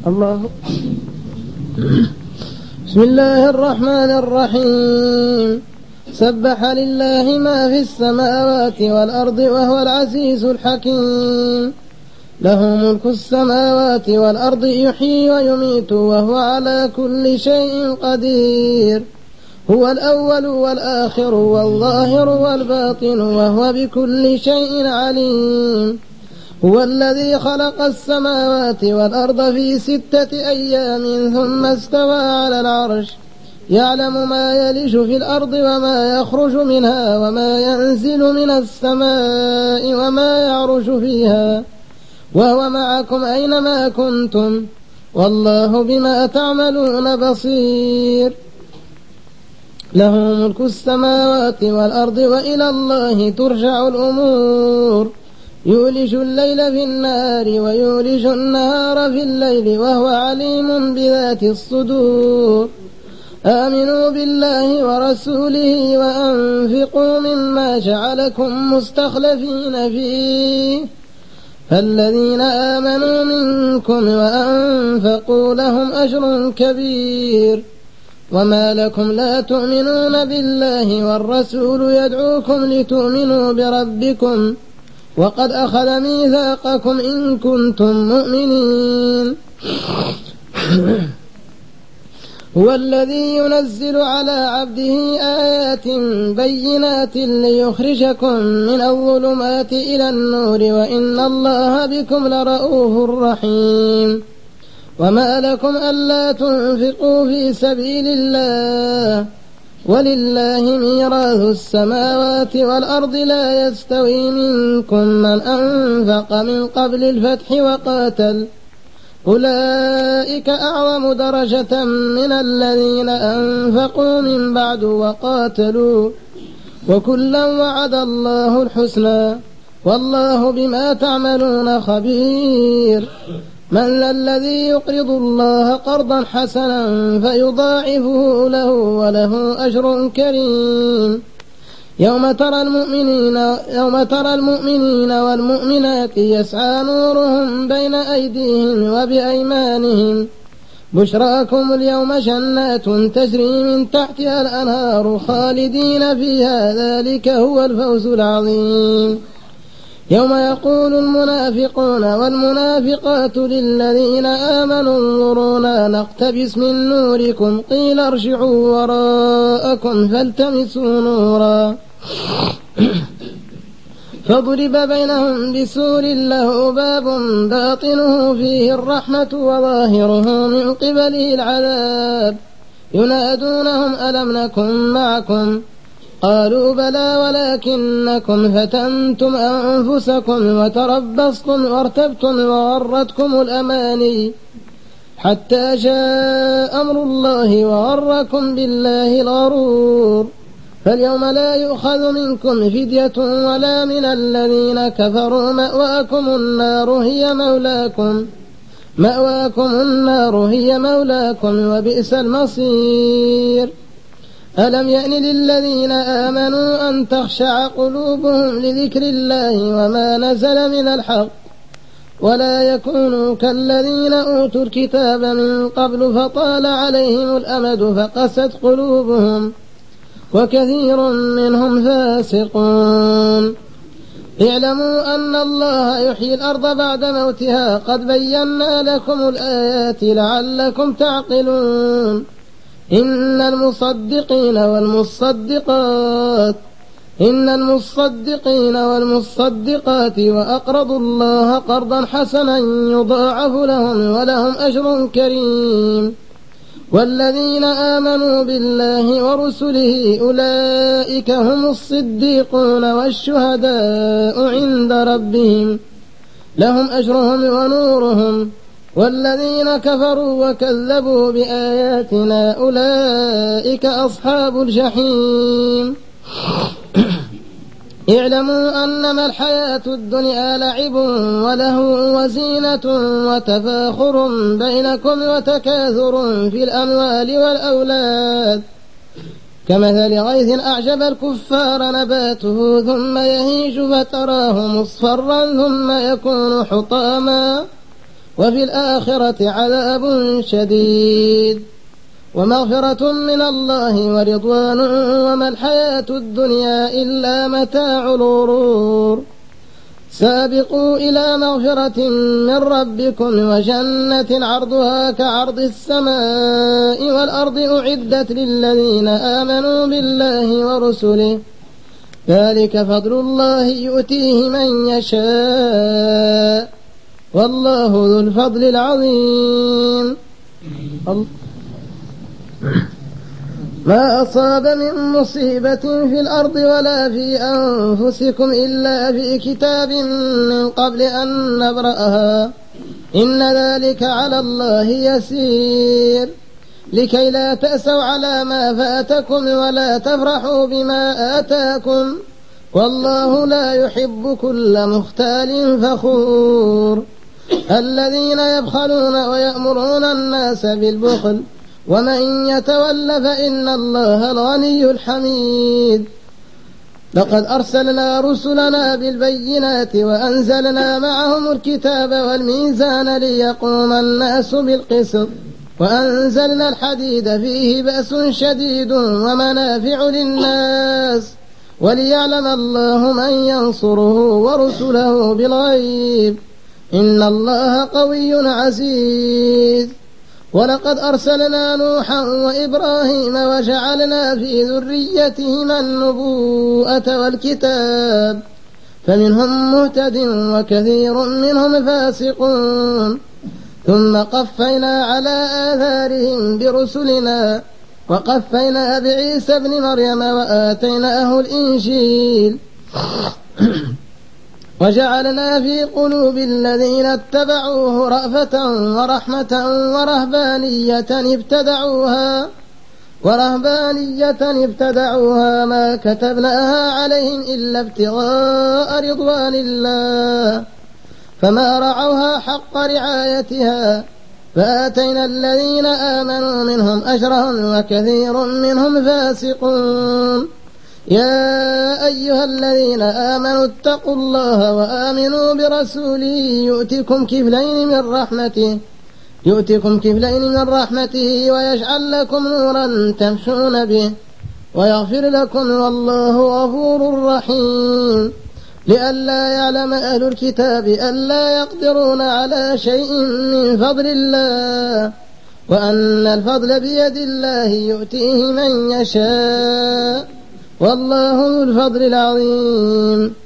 الله. بسم الله الرحمن الرحيم. سبح لله ما في السماوات والأرض وهو العزيز الحكيم. له ملك السماوات والأرض يحيي ويميت وهو على كل شيء قدير. هو الأول والآخر والظاهر والباطن وهو بكل شيء عليم. هو الذي خلق السماوات والأرض في 6 أيام ثم استوى على العرش يعلم ما يلج في الأرض وما يخرج منها وما ينزل من السماء وما يعرج فيها وهو معكم أينما كنتم والله بما تعملون بصير. له ملك السماوات والأرض وإلى الله ترجع الأمور. يولج الليل في النهار ويولج النهار في الليل وهو عليم بذات الصدور. آمنوا بالله ورسوله وأنفقوا مما جعلكم مستخلفين فيه فالذين آمنوا منكم وأنفقوا لهم أجر كبير. وما لكم لا تؤمنون بالله والرسول يدعوكم لتؤمنوا بربكم وقد أخذ ميثاقكم إن كنتم مؤمنين. هو الذي ينزل على عبده آيات بينات ليخرجكم من الظلمات إلى النور وإن الله بكم لرؤوف رحيم. وما لكم ألا تنفقوا في سبيل الله ولله ميراث السماوات والأرض لا يستوي منكم من أنفق من قبل الفتح وقاتل أولئك أعظم درجة من الذين أنفقوا من بعد وقاتلوا وكلا وعد الله الحسنى والله بما تعملون خبير. من ذا الذي يقرض الله قرضا حسنا فيضاعفه له وله أجر كريم. يوم ترى المؤمنين والمؤمنات يسعى نورهم بين أيديهم وبأيمانهم بشراكم اليوم جنات تجري من تحتها الأنهار خالدين فيها ذلك هو الفوز العظيم. يوم يقول المنافقون والمنافقات للذين آمنوا انظرونا نقتبس من نوركم قيل ارجعوا وراءكم فالتمسوا نورا فضرب بينهم بسور له باب باطنه فيه الرحمة وظاهره من قبله العذاب ينادونهم ألم نكن معكم قالوا بلى ولكنكم فتنتم أنفسكم وتربصتم وارتبتم وغرتكم الأماني حتى جاء أمر الله وغركم بالله الغرور. فاليوم لا يؤخذ منكم فدية ولا من الذين كفروا مأواكم النار هي مولاكم وبئس المصير. ألم يأن للذين آمنوا أن تخشع قلوبهم لذكر الله وما نزل من الحق ولا يكونوا كالذين أوتوا الكتاب من قبل فطال عليهم الأمد فقست قلوبهم وكثير منهم فاسقون. اعلموا أن الله يحيي الأرض بعد موتها قد بينا لكم الآيات لعلكم تعقلون. إن المصدقين والمصدقات وأقرضوا الله قرضا حسنا يضاعف لهم ولهم أجر كريم. والذين آمنوا بالله ورسله أولئك هم الصديقون والشهداء عند ربهم لهم أجرهم ونورهم. والذين كفروا وكذبوا بآياتنا أولئك أصحاب الجحيم. اعلموا أنما الحياة الدنيا لعب ولهو وزينة وتفاخر بينكم وتكاثر في الأموال والأولاد كمثل غيث أعجب الكفار نباته ثم يهيج فتراه مصفرا ثم يكون حطاما وفي الآخرة عذاب شديد. ومغفرة من الله ورضوان وما الحياة الدنيا إلا متاع الغرور. سابقوا إلى مغفرة من ربكم وجنة عرضها كعرض السماء والأرض أعدت للذين آمنوا بالله ورسله ذلك فضل الله يؤتيه من يشاء والله ذو الفضل العظيم. ما أصاب من مصيبة في الأرض ولا في أنفسكم إلا في كتاب من قبل أن نبرأها إن ذلك على الله يسير. لكي لا تأسوا على ما فاتكم ولا تفرحوا بما آتاكم والله لا يحب كل مختال فخور. الذين يبخلون ويأمرون الناس بالبخل ومن يتول فإن الله الغني الحميد. لقد أرسلنا رسلنا بالبينات وأنزلنا معهم الكتاب والميزان ليقوم الناس بالقسط وأنزلنا الحديد فيه بأس شديد ومنافع للناس وليعلم الله من ينصره ورسله بالغيب إن الله قوي عزيز. ولقد أرسلنا نوحا وإبراهيم وجعلنا في ذريتهما النبوءة والكتاب فمنهم مهتد وكثير منهم فاسقون. ثم قفينا على آثارهم برسلنا وقفينا بعيسى ابن مريم وآتيناه الإنجيل وجعلنا في قلوب الذين اتبعوه رأفة ورحمة ورهبانية ابتدعوها ما كتبناها عليهم إلا ابتغاء رضوان الله فما رعوها حق رعايتها فآتينا الذين آمنوا منهم أجرهم وكثير منهم فاسقون. يا أيها الذين آمنوا اتقوا الله وآمنوا برسوله يؤتكم كفلين من رحمته ويجعل لكم نورا تمشون به ويغفر لكم والله غفور رحيم. لئلا يعلم أهل الكتاب ألا يقدرون على شيء من فضل الله وأن الفضل بيد الله يؤتيه من يشاء والله ذو الفضل العظيم.